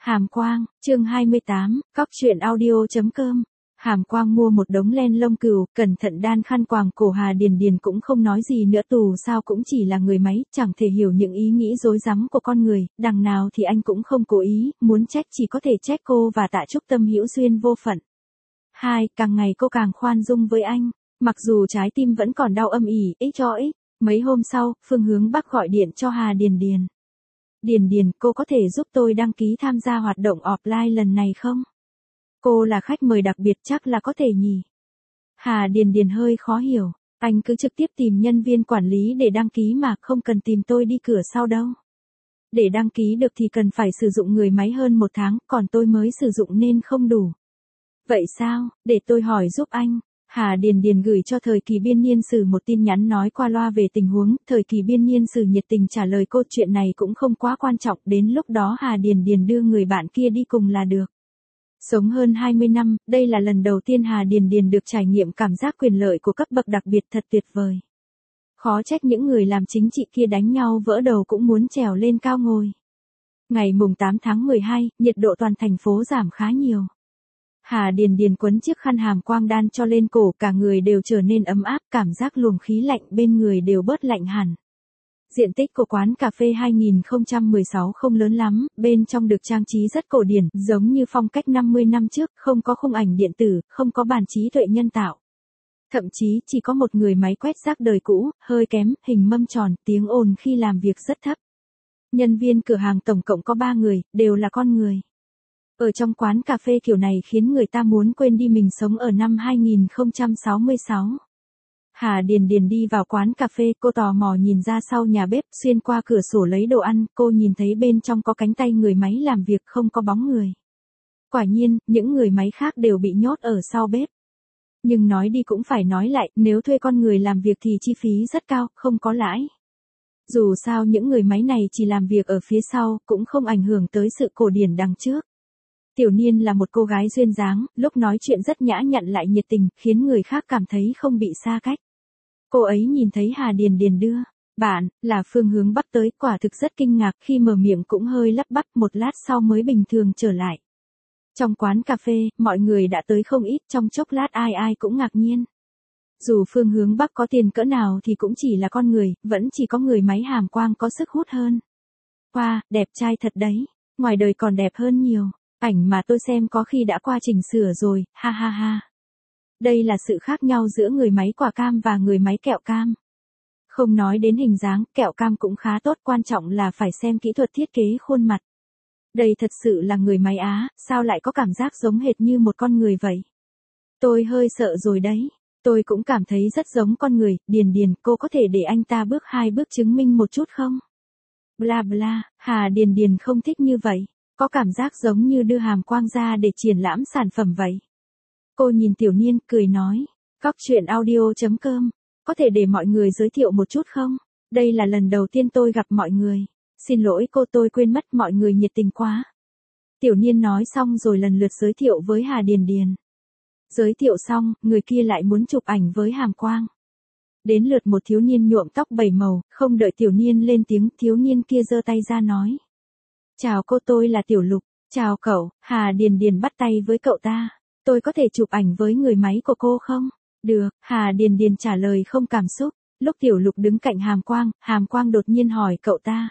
Hàm Quang, chương 28, cóc truyện audio.com. Hàm Quang mua một đống len lông cừu, cẩn thận đan khăn quàng cổ. Hà Điền Điền cũng không nói gì nữa, dù sao cũng chỉ là người máy, chẳng thể hiểu những ý nghĩ rối rắm của con người, đằng nào thì anh cũng không cố ý, muốn trách chỉ có thể trách cô và Tạ Trúc Tâm hữu duyên vô phận. Càng ngày cô càng khoan dung với anh, mặc dù trái tim vẫn còn đau âm ỉ, Mấy hôm sau, Phương Hướng Bắc gọi điện cho Hà Điền Điền. Điền Điền, cô có thể giúp tôi đăng ký tham gia hoạt động offline lần này không? Cô là khách mời đặc biệt, chắc là có thể nhỉ? Hà Điền Điền hơi khó hiểu, anh cứ trực tiếp tìm nhân viên quản lý để đăng ký mà, không cần tìm tôi đi cửa sau đâu. Để đăng ký được thì cần phải sử dụng người máy hơn 1 tháng, còn tôi mới sử dụng nên không đủ. Vậy sao, để tôi hỏi giúp anh. Hà Điền Điền gửi cho Thời Kỳ Biên Niên Sử một tin nhắn nói qua loa về tình huống, Thời Kỳ Biên Niên Sử nhiệt tình trả lời cô chuyện này cũng không quá quan trọng, đến lúc đó Hà Điền Điền đưa người bạn kia đi cùng là được. Sống hơn 20 năm, đây là lần đầu tiên Hà Điền Điền được trải nghiệm cảm giác quyền lợi của cấp bậc đặc biệt, thật tuyệt vời. Khó trách những người làm chính trị kia đánh nhau vỡ đầu cũng muốn trèo lên cao ngôi. Ngày mùng 8 tháng 12, nhiệt độ toàn thành phố giảm khá nhiều. Hà Điền Điền quấn chiếc khăn Hàm Quang đan cho lên cổ, cả người đều trở nên ấm áp, cảm giác luồng khí lạnh bên người đều bớt lạnh hẳn. Diện tích của quán cà phê 2016 không lớn lắm, bên trong được trang trí rất cổ điển, giống như phong cách 50 năm trước, không có khung ảnh điện tử, không có bàn trí tuệ nhân tạo. Thậm chí chỉ có một người máy quét rác đời cũ, hơi kém, hình mâm tròn, tiếng ồn khi làm việc rất thấp. Nhân viên cửa hàng tổng cộng có 3 người, đều là con người. Ở trong quán cà phê kiểu này khiến người ta muốn quên đi mình sống ở năm 2066. Hà Điền Điền đi vào quán cà phê, cô tò mò nhìn ra sau nhà bếp, xuyên qua cửa sổ lấy đồ ăn, cô nhìn thấy bên trong có cánh tay người máy làm việc, không có bóng người. Quả nhiên, những người máy khác đều bị nhốt ở sau bếp. Nhưng nói đi cũng phải nói lại, nếu thuê con người làm việc thì chi phí rất cao, không có lãi. Dù sao những người máy này chỉ làm việc ở phía sau, cũng không ảnh hưởng tới sự cổ điển đằng trước. Tiểu Niên là một cô gái duyên dáng, lúc nói chuyện rất nhã nhặn lại nhiệt tình, khiến người khác cảm thấy không bị xa cách. Cô ấy nhìn thấy Hà Điền Điền đưa bạn là Phương Hướng Bắc tới, quả thực rất kinh ngạc, khi mở miệng cũng hơi lắp bắp, một lát sau mới bình thường trở lại. Trong quán cà phê, mọi người đã tới không ít, trong chốc lát ai ai cũng ngạc nhiên. Dù Phương Hướng Bắc có tiền cỡ nào thì cũng chỉ là con người, vẫn chỉ có người máy Hàm Quang có sức hút hơn. Wow, đẹp trai thật đấy, ngoài đời còn đẹp hơn nhiều. Ảnh mà tôi xem có khi đã qua chỉnh sửa rồi, ha ha ha. Đây là sự khác nhau giữa người máy quả cam và người máy kẹo cam. Không nói đến hình dáng, kẹo cam cũng khá tốt, quan trọng là phải xem kỹ thuật thiết kế khuôn mặt. Đây thật sự là người máy Á, sao lại có cảm giác giống hệt như một con người vậy? Tôi hơi sợ rồi đấy. Tôi cũng cảm thấy rất giống con người. Điền Điền, cô có thể để anh ta bước 2 bước chứng minh một chút không? Bla bla, Hà Điền Điền không thích như vậy. Có cảm giác giống như đưa Hàm Quang ra để triển lãm sản phẩm vậy. Cô nhìn Tiểu Niên, cười nói, cóc truyện audio.com, có thể để mọi người giới thiệu một chút không? Đây là lần đầu tiên tôi gặp mọi người. Xin lỗi cô, tôi quên mất, mọi người nhiệt tình quá. Tiểu Niên nói xong rồi lần lượt giới thiệu với Hà Điền Điền. Giới thiệu xong, người kia lại muốn chụp ảnh với Hàm Quang. Đến lượt một thiếu niên nhuộm tóc 7 màu, không đợi Tiểu Niên lên tiếng, thiếu niên kia giơ tay ra nói. Chào cô, tôi là Tiểu Lục. Chào cậu. Hà Điền Điền bắt tay với cậu ta. Tôi có thể chụp ảnh với người máy của cô không? Được, Hà Điền Điền trả lời không cảm xúc. Lúc Tiểu Lục đứng cạnh Hàm Quang đột nhiên hỏi cậu ta.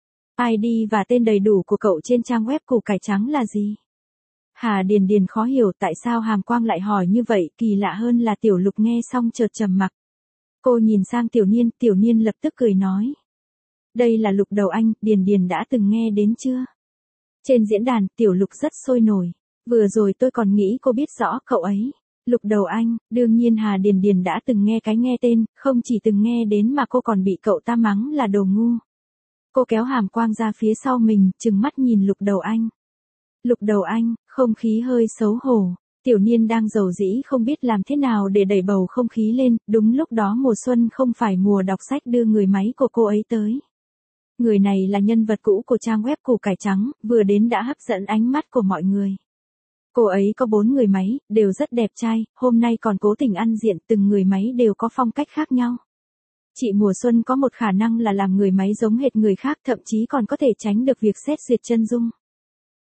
ID và tên đầy đủ của cậu trên trang web Củ Cải Trắng là gì? Hà Điền Điền khó hiểu tại sao Hàm Quang lại hỏi như vậy, kỳ lạ hơn là Tiểu Lục nghe xong chợt trầm mặc. Cô nhìn sang Tiểu Niên lập tức cười nói. Đây là Lục Đầu Anh, Điền Điền đã từng nghe đến chưa? Trên diễn đàn, Tiểu Lục rất sôi nổi. Vừa rồi tôi còn nghĩ cô biết rõ cậu ấy. Lục Đầu Anh, đương nhiên Hà Điền Điền đã từng nghe tên, không chỉ từng nghe đến mà cô còn bị cậu ta mắng là đồ ngu. Cô kéo Hàm Quang ra phía sau mình, trừng mắt nhìn Lục Đầu Anh. Lục Đầu Anh, không khí hơi xấu hổ. Tiểu Niên đang rầu rĩ không biết làm thế nào để đẩy bầu không khí lên, đúng lúc đó mùa xuân không phải mùa đọc sách đưa người máy của cô ấy tới. Người này là nhân vật cũ của trang web Củ Cải Trắng, vừa đến đã hấp dẫn ánh mắt của mọi người. Cô ấy có 4 người máy, đều rất đẹp trai, hôm nay còn cố tình ăn diện, từng người máy đều có phong cách khác nhau. Chị Mùa Xuân có một khả năng là làm người máy giống hệt người khác, thậm chí còn có thể tránh được việc xét duyệt chân dung.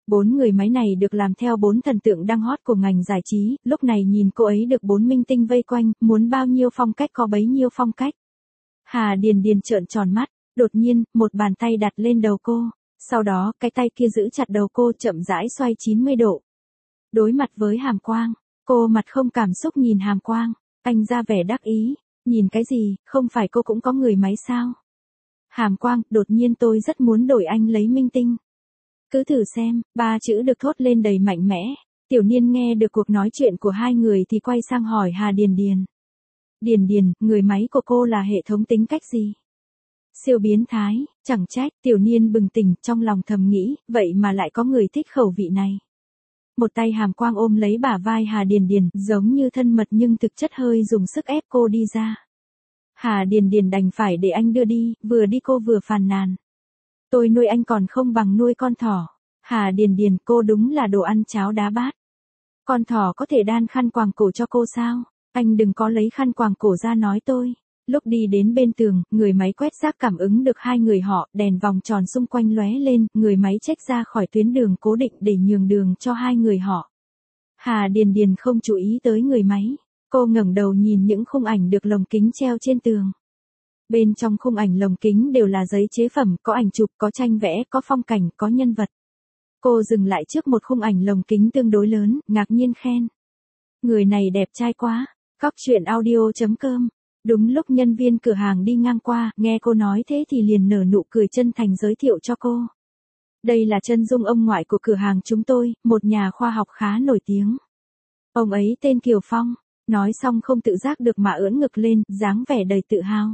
4 người máy này được làm theo 4 thần tượng đang hot của ngành giải trí, lúc này nhìn cô ấy được 4 minh tinh vây quanh, muốn bao nhiêu phong cách có bấy nhiêu phong cách. Hà Điền Điền trợn tròn mắt, đột nhiên, một bàn tay đặt lên đầu cô, sau đó cái tay kia giữ chặt đầu cô chậm rãi xoay 90 độ. Đối mặt với Hàm Quang, cô mặt không cảm xúc nhìn Hàm Quang, anh ra vẻ đắc ý, nhìn cái gì, không phải cô cũng có người máy sao? Hàm Quang, đột nhiên tôi rất muốn đổi anh lấy minh tinh. Cứ thử xem, 3 chữ được thốt lên đầy mạnh mẽ. Tiểu Niên nghe được cuộc nói chuyện của hai người thì quay sang hỏi Hà Điền Điền. Điền Điền, người máy của cô là hệ thống tính cách gì? Siêu biến thái, chẳng trách, Tiểu Niên bừng tỉnh trong lòng thầm nghĩ, vậy mà lại có người thích khẩu vị này. Một tay Hàm Quang ôm lấy bả vai Hà Điền Điền, giống như thân mật nhưng thực chất hơi dùng sức ép cô đi ra. Hà Điền Điền đành phải để anh đưa đi, vừa đi cô vừa phàn nàn. Tôi nuôi anh còn không bằng nuôi con thỏ. Hà Điền Điền, cô đúng là đồ ăn cháo đá bát. Con thỏ có thể đan khăn quàng cổ cho cô sao? Anh đừng có lấy khăn quàng cổ ra nói tôi. Lúc đi đến bên tường, người máy quét rác cảm ứng được hai người họ, đèn vòng tròn xung quanh lóe lên, người máy chếch ra khỏi tuyến đường cố định để nhường đường cho hai người họ. Hà Điền Điền không chú ý tới người máy. Cô ngẩng đầu nhìn những khung ảnh được lồng kính treo trên tường. Bên trong khung ảnh lồng kính đều là giấy chế phẩm, có ảnh chụp, có tranh vẽ, có phong cảnh, có nhân vật. Cô dừng lại trước một khung ảnh lồng kính tương đối lớn, ngạc nhiên khen. Người này đẹp trai quá. Cóc truyện audio.com. Đúng lúc nhân viên cửa hàng đi ngang qua, nghe cô nói thế thì liền nở nụ cười chân thành giới thiệu cho cô. Đây là chân dung ông ngoại của cửa hàng chúng tôi, một nhà khoa học khá nổi tiếng. Ông ấy tên Kiều Phong. Nói xong không tự giác được mà ưỡn ngực lên, dáng vẻ đầy tự hào.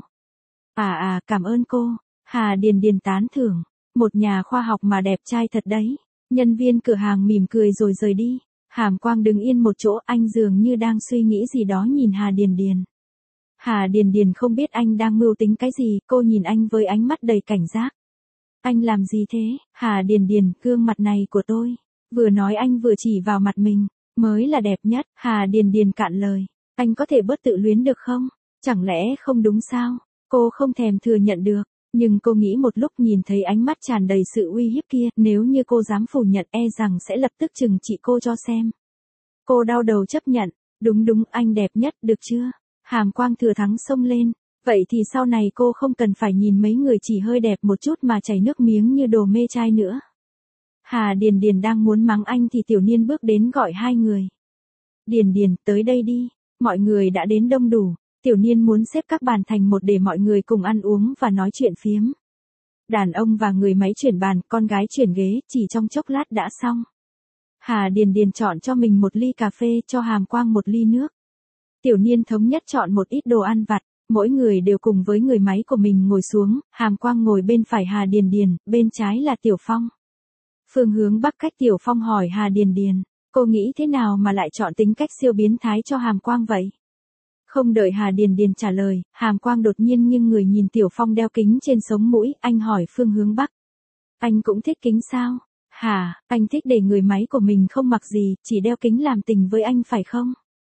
Cảm ơn cô. Hà Điền Điền tán thưởng. Một nhà khoa học mà đẹp trai thật đấy. Nhân viên cửa hàng mỉm cười rồi rời đi. Hàm Quang đứng yên một chỗ, anh dường như đang suy nghĩ gì đó nhìn Hà Điền Điền. Hà Điền Điền không biết anh đang mưu tính cái gì, cô nhìn anh với ánh mắt đầy cảnh giác. Anh làm gì thế? Hà Điền Điền, gương mặt này của tôi. Vừa nói anh vừa chỉ vào mặt mình. Mới là đẹp nhất. Hà Điền Điền cạn lời. Anh có thể bớt tự luyến được không? Chẳng lẽ không đúng sao? Cô không thèm thừa nhận được. Nhưng cô nghĩ một lúc nhìn thấy ánh mắt tràn đầy sự uy hiếp kia, nếu như cô dám phủ nhận e rằng sẽ lập tức trừng trị cô cho xem. Cô đau đầu chấp nhận. Đúng, anh đẹp nhất, được chưa? Hàm Quang thừa thắng xông lên. Vậy thì sau này cô không cần phải nhìn mấy người chỉ hơi đẹp một chút mà chảy nước miếng như đồ mê trai nữa. Hà Điền Điền đang muốn mắng anh thì Tiểu Niên bước đến gọi hai người. Điền Điền, tới đây đi. Mọi người đã đến đông đủ. Tiểu Niên muốn xếp các bàn thành một để mọi người cùng ăn uống và nói chuyện phiếm. Đàn ông và người máy chuyển bàn, con gái chuyển ghế, chỉ trong chốc lát đã xong. Hà Điền Điền chọn cho mình một ly cà phê, cho Hàm Quang một ly nước. Tiểu Niên thống nhất chọn một ít đồ ăn vặt, mỗi người đều cùng với người máy của mình ngồi xuống, Hàm Quang ngồi bên phải Hà Điền Điền, bên trái là Tiểu Phong. Phương Hướng Bắc cách Tiểu Phong hỏi Hà Điền Điền, cô nghĩ thế nào mà lại chọn tính cách siêu biến thái cho Hàm Quang vậy? Không đợi Hà Điền Điền trả lời, Hàm Quang đột nhiên nghiêng người nhìn Tiểu Phong đeo kính trên sống mũi, anh hỏi Phương Hướng Bắc. Anh cũng thích kính sao? Hả, anh thích để người máy của mình không mặc gì, chỉ đeo kính làm tình với anh phải không?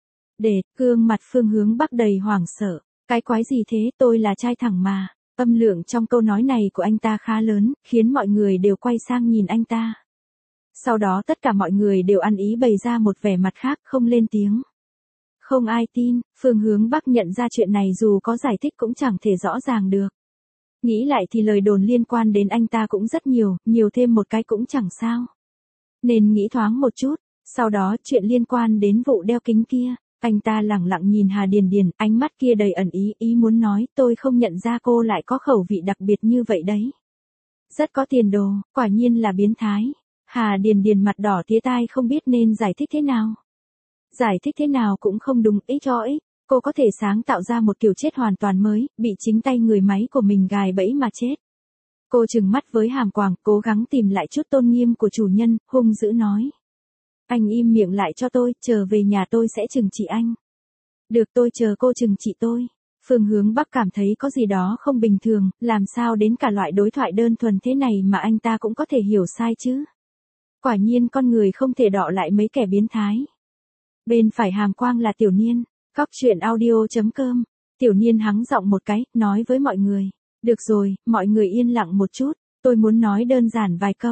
Gương mặt Phương Hướng Bắc đầy hoảng sợ. Cái quái gì thế, tôi là trai thẳng mà. Âm lượng trong câu nói này của anh ta khá lớn, khiến mọi người đều quay sang nhìn anh ta. Sau đó tất cả mọi người đều ăn ý bày ra một vẻ mặt khác, không lên tiếng. Không ai tin, Phương Hướng Bắc nhận ra chuyện này dù có giải thích cũng chẳng thể rõ ràng được. Nghĩ lại thì lời đồn liên quan đến anh ta cũng rất nhiều, nhiều thêm một cái cũng chẳng sao. Nên nghĩ thoáng một chút, sau đó chuyện liên quan đến vụ đeo kính kia. Anh ta lẳng lặng nhìn Hà Điền Điền, ánh mắt kia đầy ẩn ý muốn nói, tôi không nhận ra cô lại có khẩu vị đặc biệt như vậy đấy. Rất có tiền đồ, quả nhiên là biến thái. Hà Điền Điền mặt đỏ tía tai không biết nên giải thích thế nào. Giải thích thế nào cũng không đúng, cô có thể sáng tạo ra một kiểu chết hoàn toàn mới, bị chính tay người máy của mình gài bẫy mà chết. Cô trừng mắt với Hàm Quang, cố gắng tìm lại chút tôn nghiêm của chủ nhân, hung dữ nói. Anh im miệng lại cho tôi, chờ về nhà tôi sẽ trừng trị anh. Được, tôi chờ cô trừng trị tôi. Phương Hướng Bắc cảm thấy có gì đó không bình thường, làm sao đến cả loại đối thoại đơn thuần thế này mà anh ta cũng có thể hiểu sai chứ. Quả nhiên con người không thể đọ lại mấy kẻ biến thái. Bên phải Hàm Quang là Tiểu Niên. Cóc truyện audio.com. Tiểu Niên hắng giọng một cái, nói với mọi người. Được rồi, mọi người yên lặng một chút, tôi muốn nói đơn giản vài câu.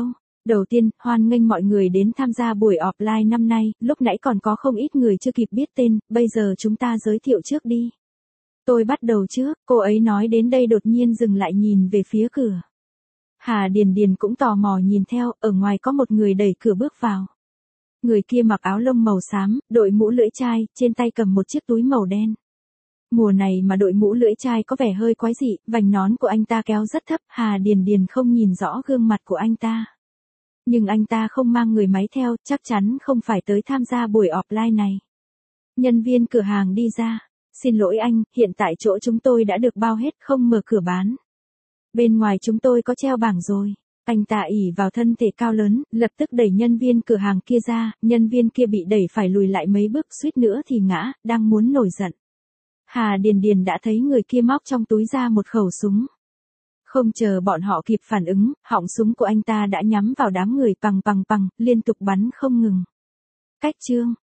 Đầu tiên, hoan nghênh mọi người đến tham gia buổi offline năm nay, lúc nãy còn có không ít người chưa kịp biết tên, bây giờ chúng ta giới thiệu trước đi. Tôi bắt đầu trước, cô ấy nói đến đây đột nhiên dừng lại nhìn về phía cửa. Hà Điền Điền cũng tò mò nhìn theo, ở ngoài có một người đẩy cửa bước vào. Người kia mặc áo lông màu xám, đội mũ lưỡi chai, trên tay cầm một chiếc túi màu đen. Mùa này mà đội mũ lưỡi chai có vẻ hơi quái dị, vành nón của anh ta kéo rất thấp, Hà Điền Điền không nhìn rõ gương mặt của anh ta. Nhưng anh ta không mang người máy theo, chắc chắn không phải tới tham gia buổi offline này. Nhân viên cửa hàng đi ra. Xin lỗi anh, hiện tại chỗ chúng tôi đã được bao hết, không mở cửa bán. Bên ngoài chúng tôi có treo bảng rồi. Anh ta ỷ vào thân thể cao lớn, lập tức đẩy nhân viên cửa hàng kia ra, nhân viên kia bị đẩy phải lùi lại mấy bước, suýt nữa thì ngã, đang muốn nổi giận. Hà Điền Điền đã thấy người kia móc trong túi ra một khẩu súng. Không chờ bọn họ kịp phản ứng, họng súng của anh ta đã nhắm vào đám người pằng, liên tục bắn không ngừng. Cách chương